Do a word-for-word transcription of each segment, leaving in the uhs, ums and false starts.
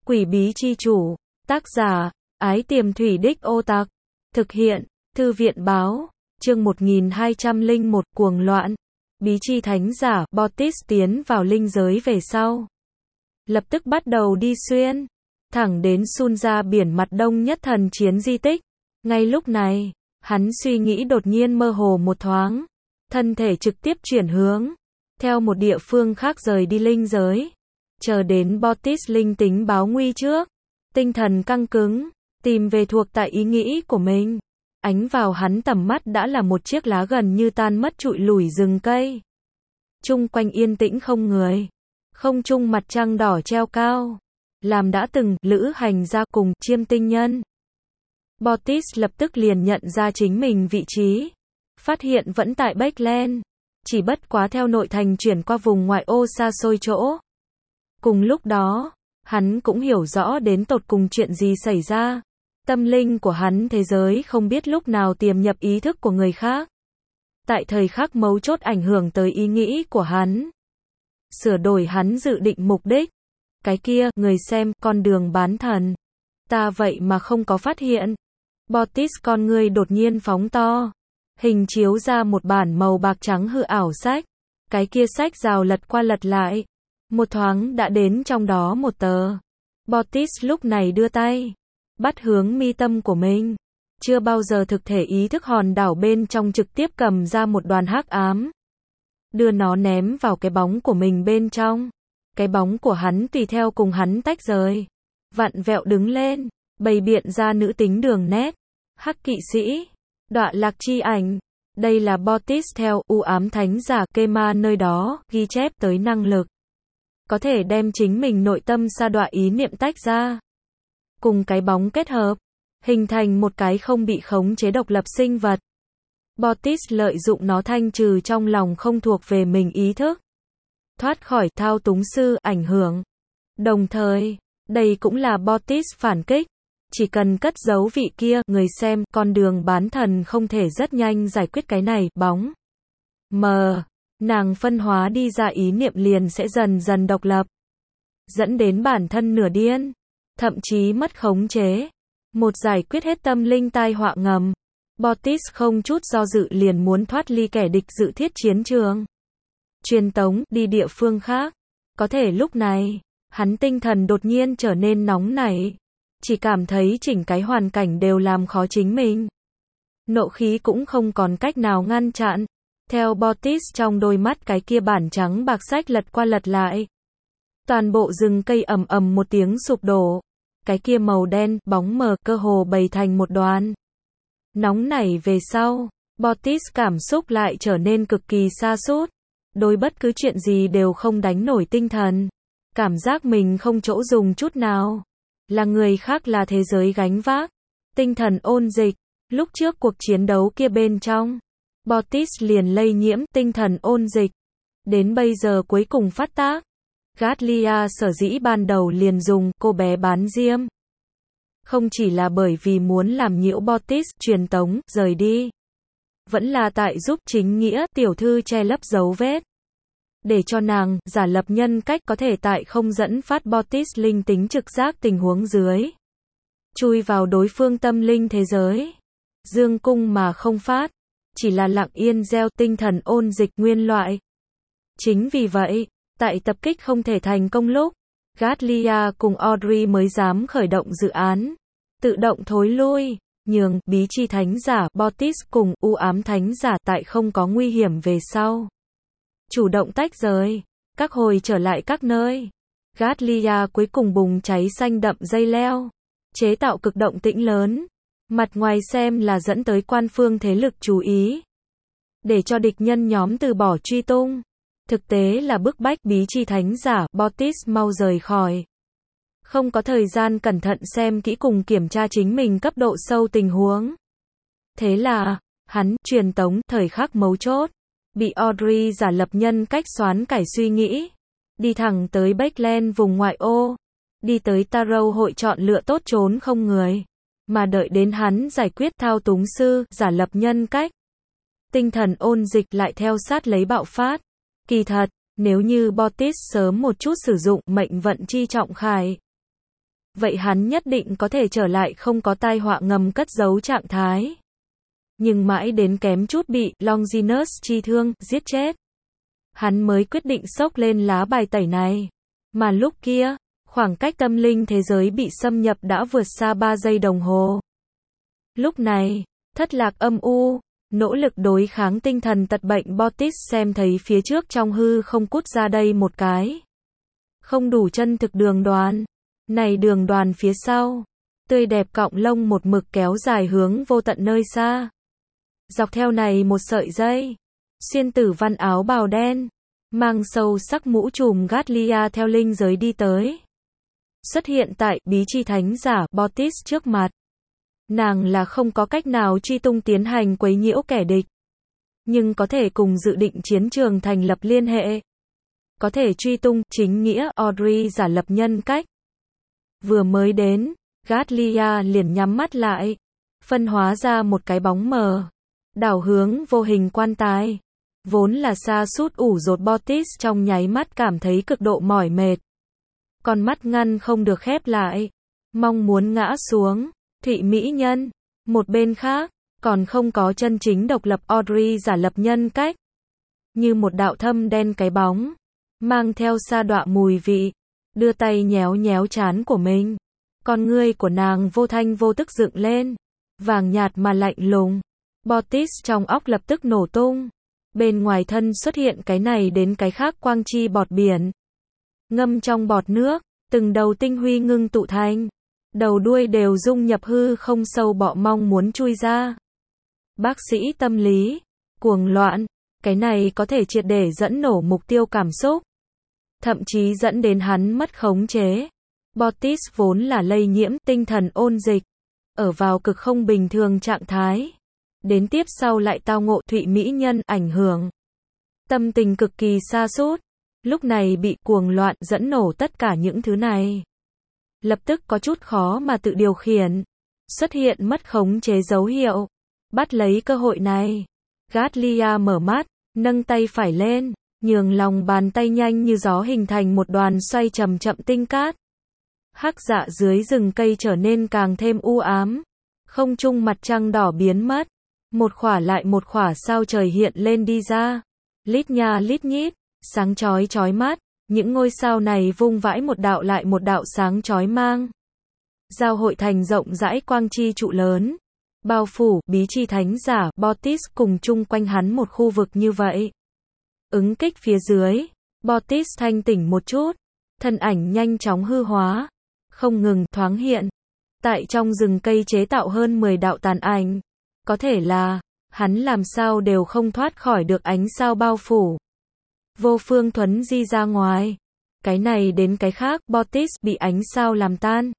Quỷ bí chi chủ, tác giả, Ái Tiềm Thủy Đích Ô Tặc, thực hiện, Thư viện báo, chương một nghìn hai trăm lẻ một cuồng loạn, bí chi thánh giả, Bottis tiến vào linh giới về sau. Lập tức bắt đầu đi xuyên, thẳng đến Sun ra biển mặt đông nhất thần chiến di tích. Ngay lúc này, hắn suy nghĩ đột nhiên mơ hồ một thoáng, thân thể trực tiếp chuyển hướng, theo một địa phương khác rời đi linh giới. Chờ đến Bottis linh tính báo nguy trước, tinh thần căng cứng, tìm về thuộc tại ý nghĩ của mình. Ánh vào hắn tầm mắt đã là một chiếc lá gần như tan mất trụi lủi rừng cây. Chung quanh yên tĩnh không người, không trung mặt trăng đỏ treo cao, làm đã từng lữ hành ra cùng chiêm tinh nhân. Bottis lập tức liền nhận ra chính mình vị trí, phát hiện vẫn tại Backland, chỉ bất quá theo nội thành chuyển qua vùng ngoại ô xa xôi chỗ. Cùng lúc đó, hắn cũng hiểu rõ đến tột cùng chuyện gì xảy ra. Tâm linh của hắn thế giới không biết lúc nào tiềm nhập ý thức của người khác. Tại thời khắc mấu chốt ảnh hưởng tới ý nghĩ của hắn. Sửa đổi hắn dự định mục đích. Cái kia, người xem, con đường bán thần. Ta vậy mà không có phát hiện. Bottis con ngươi đột nhiên phóng to. Hình chiếu ra một bản màu bạc trắng hư ảo sách. Cái kia sách rào lật qua lật lại. Một thoáng đã đến trong đó một tờ. Bottis lúc này đưa tay, bắt hướng mi tâm của mình. Chưa bao giờ thực thể ý thức hòn đảo bên trong trực tiếp cầm ra một đoàn hắc ám. Đưa nó ném vào cái bóng của mình bên trong. Cái bóng của hắn tùy theo cùng hắn tách rời. Vặn vẹo đứng lên, bày biện ra nữ tính đường nét. Hắc kỵ sĩ, đọa lạc chi ảnh. Đây là Bottis theo u ám thánh giả Kema nơi đó ghi chép tới năng lực. Có thể đem chính mình nội tâm sa đọa ý niệm tách ra. Cùng cái bóng kết hợp, hình thành một cái không bị khống chế độc lập sinh vật. Bottis lợi dụng nó thanh trừ trong lòng không thuộc về mình ý thức. Thoát khỏi thao túng sư ảnh hưởng. Đồng thời, đây cũng là Bottis phản kích. Chỉ cần cất giấu vị kia, người xem, con đường bán thần không thể rất nhanh giải quyết cái này, bóng. Mờ. Nàng phân hóa đi ra ý niệm liền sẽ dần dần độc lập. Dẫn đến bản thân nửa điên. Thậm chí mất khống chế. Một giải quyết hết tâm linh tai họa ngầm. Bottis không chút do dự liền muốn thoát ly kẻ địch dự thiết chiến trường. Truyền tống, đi địa phương khác. Có thể lúc này, hắn tinh thần đột nhiên trở nên nóng nảy. Chỉ cảm thấy chỉnh cái hoàn cảnh đều làm khó chính mình. Nộ khí cũng không còn cách nào ngăn chặn. Theo Bottis trong đôi mắt cái kia bản trắng bạc sách lật qua lật lại. Toàn bộ rừng cây ầm ầm một tiếng sụp đổ. Cái kia màu đen, bóng mờ cơ hồ bày thành một đoàn. Nóng nảy về sau, Bottis cảm xúc lại trở nên cực kỳ sa sút. Đối bất cứ chuyện gì đều không đánh nổi tinh thần. Cảm giác mình không chỗ dùng chút nào. Là người khác là thế giới gánh vác. Tinh thần ôn dịch. Lúc trước cuộc chiến đấu kia bên trong, Bottis liền lây nhiễm tinh thần ôn dịch. Đến bây giờ cuối cùng phát tác. Gatlia sở dĩ ban đầu liền dùng cô bé bán diêm. Không chỉ là bởi vì muốn làm nhiễu Bottis truyền tống, rời đi. Vẫn là tại giúp chính nghĩa tiểu thư che lấp dấu vết. Để cho nàng, giả lập nhân cách có thể tại không dẫn phát Bottis linh tính trực giác tình huống dưới. Chui vào đối phương tâm linh thế giới. Dương cung mà không phát. Chỉ là lặng yên gieo tinh thần ôn dịch nguyên loại. Chính vì vậy, tại tập kích không thể thành công lúc, Gatlia cùng Audrey mới dám khởi động dự án. Tự động thối lui, nhường bí chi thánh giả Bottis cùng u ám thánh giả tại không có nguy hiểm về sau. Chủ động tách rời, các hồi trở lại các nơi. Gatlia cuối cùng bùng cháy xanh đậm dây leo. Chế tạo cực động tĩnh lớn. Mặt ngoài xem là dẫn tới quan phương thế lực chú ý. Để cho địch nhân nhóm từ bỏ truy tung. Thực tế là bức bách bí chi thánh giả Bottis mau rời khỏi. Không có thời gian cẩn thận xem kỹ cùng kiểm tra chính mình cấp độ sâu tình huống. Thế là, hắn truyền tống thời khắc mấu chốt. Bị Audrey giả lập nhân cách xoán cải suy nghĩ. Đi thẳng tới Backland vùng ngoại ô. Đi tới Tarot hội chọn lựa tốt trốn không người. Mà đợi đến hắn giải quyết thao túng sư, giả lập nhân cách. Tinh thần ôn dịch lại theo sát lấy bạo phát. Kỳ thật, nếu như Bottis sớm một chút sử dụng mệnh vận chi trọng khải. vậy hắn nhất định có thể trở lại không có tai họa ngầm cất giấu trạng thái. Nhưng mãi đến kém chút bị Longinus chi thương, giết chết. Hắn mới quyết định xốc lên lá bài tẩy này. Mà lúc kia, khoảng cách tâm linh thế giới bị xâm nhập đã vượt xa ba giây đồng hồ. Lúc này, thất lạc âm u, nỗ lực đối kháng tinh thần tật bệnh Bottis xem thấy phía trước trong hư không cút ra đây một cái. Không đủ chân thực đường đoàn. Này đường đoàn phía sau, tươi đẹp cọng lông một mực kéo dài hướng vô tận nơi xa. Dọc theo này một sợi dây, xuyên tử văn áo bào đen, mang sâu sắc mũ trùm Gatlia theo linh giới đi tới. Xuất hiện tại bí chi thánh giả Bottis trước mặt. Nàng là không có cách nào truy tung tiến hành quấy nhiễu kẻ địch. Nhưng có thể cùng dự định chiến trường thành lập liên hệ. Có thể truy tung chính nghĩa Audrey giả lập nhân cách. Vừa mới đến, Gatlia liền nhắm mắt lại. Phân hóa ra một cái bóng mờ. Đảo hướng vô hình quan tài. Vốn là sa sút ủ rột Bottis trong nháy mắt cảm thấy cực độ mỏi mệt. Con mắt ngăn không được khép lại. Mong muốn ngã xuống. Thụy mỹ nhân. Một bên khác, còn không có chân chính độc lập Audrey giả lập nhân cách. Như một đạo thâm đen cái bóng. Mang theo sa đọa mùi vị. Đưa tay nhéo nhéo trán của mình. Con ngươi của nàng vô thanh vô tức dựng lên. Vàng nhạt mà lạnh lùng. Bottis trong óc lập tức nổ tung. Bên ngoài thân xuất hiện cái này đến cái khác quang chi bọt biển. Ngâm trong bọt nước, từng đầu tinh huy ngưng tụ thành. Đầu đuôi đều dung nhập hư không sâu bọ mong muốn chui ra. Bác sĩ tâm lý, cuồng loạn, cái này có thể triệt để dẫn nổ mục tiêu cảm xúc. Thậm chí dẫn đến hắn mất khống chế. Bottis vốn là lây nhiễm tinh thần ôn dịch. Ở vào cực không bình thường trạng thái. Đến tiếp sau lại tao ngộ thụy mỹ nhân ảnh hưởng. Tâm tình cực kỳ sa sút. Lúc này bị cuồng loạn dẫn nổ tất cả những thứ này. Lập tức có chút khó mà tự điều khiển. Xuất hiện mất khống chế dấu hiệu. Bắt lấy cơ hội này. Gatlia mở mắt, nâng tay phải lên, nhường lòng bàn tay nhanh như gió hình thành một đoàn xoay chậm chậm tinh cát. Hắc dạ dưới rừng cây trở nên càng thêm u ám. Không trung mặt trăng đỏ biến mất. Một khỏa lại một khỏa sao trời hiện lên đi ra. Lít nha lít nhít, sáng chói chói mắt. Những ngôi sao này vung vãi một đạo lại một đạo sáng chói mang. Giao hội thành rộng rãi quang chi trụ lớn. Bao phủ, bí chi thánh giả, Bottis cùng chung quanh hắn một khu vực như vậy. Ứng kích phía dưới. Bottis thanh tỉnh một chút. Thân ảnh nhanh chóng hư hóa. Không ngừng thoáng hiện. Tại trong rừng cây chế tạo hơn mười đạo tàn ảnh. Có thể là, hắn làm sao đều không thoát khỏi được ánh sao bao phủ. Vô phương thuấn di ra ngoài. Cái này đến cái khác, Bottis bị ánh sao làm tan.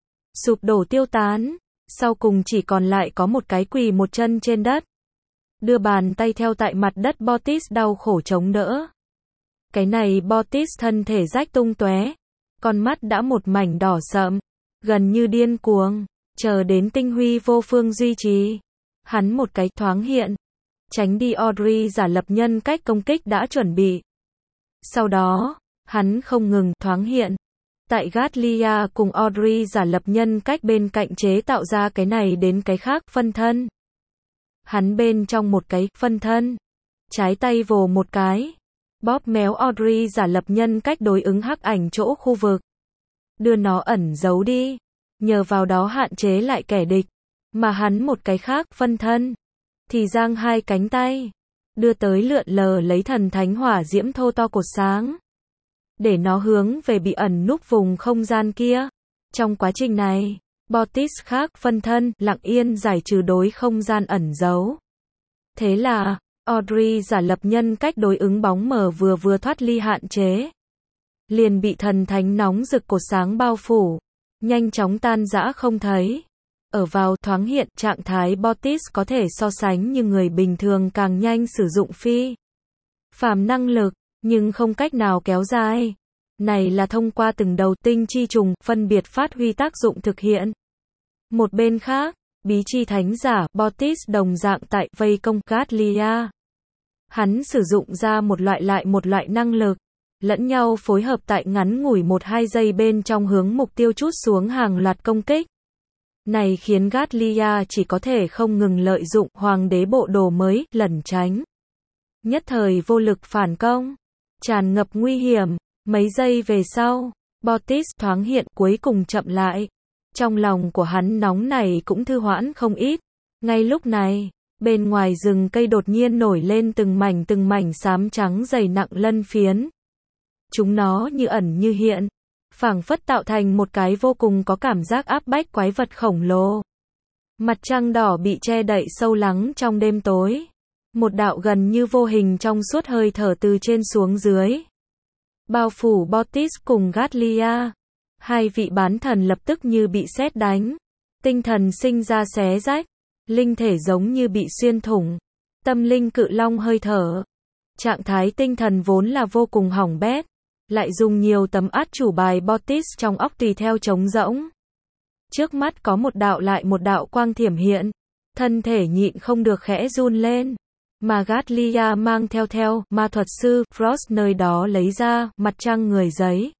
Sụp đổ tiêu tán. Sau cùng chỉ còn lại có một cái quỳ một chân trên đất. Đưa bàn tay theo tại mặt đất Bottis đau khổ chống đỡ. Cái này Bottis thân thể rách tung tóe. Con mắt đã một mảnh đỏ sậm. Gần như điên cuồng. Chờ đến tinh huy vô phương duy trì. Hắn một cái thoáng hiện. Tránh đi Audrey giả lập nhân cách công kích đã chuẩn bị. Sau đó, hắn không ngừng thoáng hiện. Tại Gatlia cùng Audrey giả lập nhân cách bên cạnh chế tạo ra cái này đến cái khác phân thân. Hắn bên trong một cái phân thân. Trái tay vồ một cái. Bóp méo Audrey giả lập nhân cách đối ứng hắc ảnh chỗ khu vực. Đưa nó ẩn giấu đi. Nhờ vào đó hạn chế lại kẻ địch. Mà hắn một cái khác phân thân. Thì giang hai cánh tay. Đưa tới lượn lờ lấy thần thánh hỏa diễm thô to cột sáng. Để nó hướng về bị ẩn núp vùng không gian kia. Trong quá trình này, Bottis khác phân thân, lặng yên giải trừ đối không gian ẩn giấu. Thế là, Audrey giả lập nhân cách đối ứng bóng mờ vừa vừa thoát ly hạn chế. Liền bị thần thánh nóng rực cột sáng bao phủ. Nhanh chóng tan rã không thấy. Ở vào thoáng hiện trạng thái Bottis có thể so sánh như người bình thường càng nhanh sử dụng phi phàm năng lực, nhưng không cách nào kéo dài. Này là thông qua từng đầu tinh chi trùng phân biệt phát huy tác dụng thực hiện. Một bên khác, bí chi thánh giả Bottis đồng dạng tại vây công Gatlia. Hắn sử dụng ra một loại lại một loại năng lực. lẫn nhau phối hợp tại ngắn ngủi một hai giây bên trong hướng mục tiêu trút xuống hàng loạt công kích. Này khiến Gatlia chỉ có thể không ngừng lợi dụng hoàng đế bộ đồ mới, lẩn tránh. Nhất thời vô lực phản công, tràn ngập nguy hiểm. Mấy giây về sau, Bottis thoáng hiện cuối cùng chậm lại. Trong lòng của hắn nóng này cũng thư hoãn không ít. Ngay lúc này, bên ngoài rừng cây đột nhiên nổi lên từng mảnh từng mảnh xám trắng dày nặng lân phiến. Chúng nó như ẩn như hiện, phảng phất tạo thành một cái vô cùng có cảm giác áp bách quái vật khổng lồ. Mặt trăng đỏ bị che đậy sâu lắng trong đêm tối. Một đạo gần như vô hình trong suốt hơi thở từ trên xuống dưới. Bao phủ Bottis cùng Gatlia. Hai vị bán thần lập tức như bị sét đánh. Tinh thần sinh ra xé rách. Linh thể giống như bị xuyên thủng. Tâm linh cự long hơi thở. Trạng thái tinh thần vốn là vô cùng hỏng bét. Lại dùng nhiều tấm át chủ bài Bottis trong óc tùy theo trống rỗng. Trước mắt có một đạo lại một đạo quang thiểm hiện. Thân thể nhịn không được khẽ run lên. Mà Gatlia mang theo theo ma thuật sư Frost nơi đó lấy ra mặt trăng người giấy.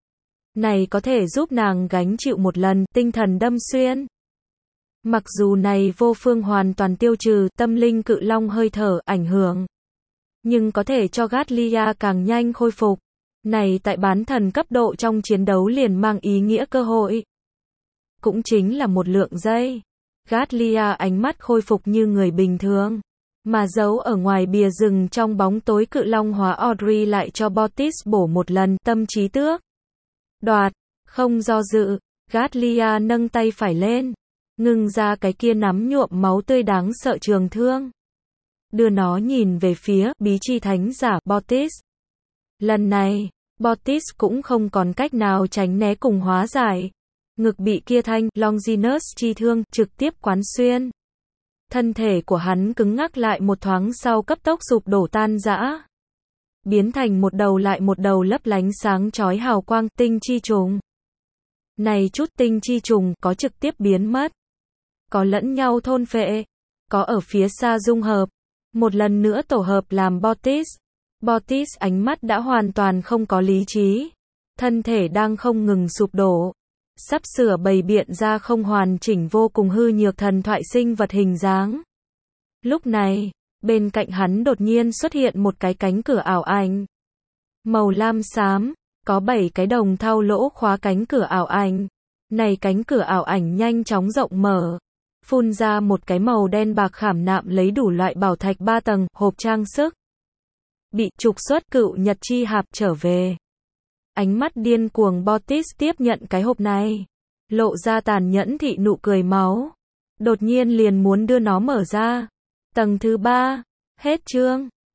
Này có thể giúp nàng gánh chịu một lần tinh thần đâm xuyên. Mặc dù này vô phương hoàn toàn tiêu trừ tâm linh cự long hơi thở ảnh hưởng. Nhưng có thể cho Gatlia càng nhanh khôi phục. Này tại bán thần cấp độ trong chiến đấu liền mang ý nghĩa cơ hội. Cũng chính là một lượng giây. Gatlia ánh mắt khôi phục như người bình thường. Mà giấu ở ngoài bìa rừng trong bóng tối cự long hóa Audrey lại cho Bottis bổ một lần tâm trí tước. Đoạt, không do dự, Gatlia nâng tay phải lên. Ngưng ra cái kia nắm nhuộm máu tươi đáng sợ trường thương. Đưa nó nhìn về phía bí chi thánh giả Bottis. Lần này, Bottis cũng không còn cách nào tránh né cùng hóa giải. Ngực bị kia thanh Longinus chi thương trực tiếp quán xuyên. Thân thể của hắn cứng ngắc lại một thoáng sau cấp tốc sụp đổ tan rã. Biến thành một đầu lại một đầu lấp lánh sáng chói hào quang tinh chi trùng. Này chút tinh chi trùng có trực tiếp biến mất. Có lẫn nhau thôn phệ. Có ở phía xa dung hợp. Một lần nữa tổ hợp làm Bottis. Bottis ánh mắt đã hoàn toàn không có lý trí. Thân thể đang không ngừng sụp đổ. Sắp sửa bày biện ra không hoàn chỉnh vô cùng hư nhược thần thoại sinh vật hình dáng. Lúc này, bên cạnh hắn đột nhiên xuất hiện một cái cánh cửa ảo ảnh. Màu lam xám, có bảy cái đồng thau lỗ khóa cánh cửa ảo ảnh. Này cánh cửa ảo ảnh nhanh chóng rộng mở. Phun ra một cái màu đen bạc khảm nạm lấy đủ loại bảo thạch ba tầng, hộp trang sức. Bị trục xuất cựu nhật chi hạp trở về. Ánh mắt điên cuồng Bottis tiếp nhận cái hộp này. Lộ ra tàn nhẫn thị nụ cười máu. Đột nhiên liền muốn đưa nó mở ra. Tầng thứ ba. Hết chương.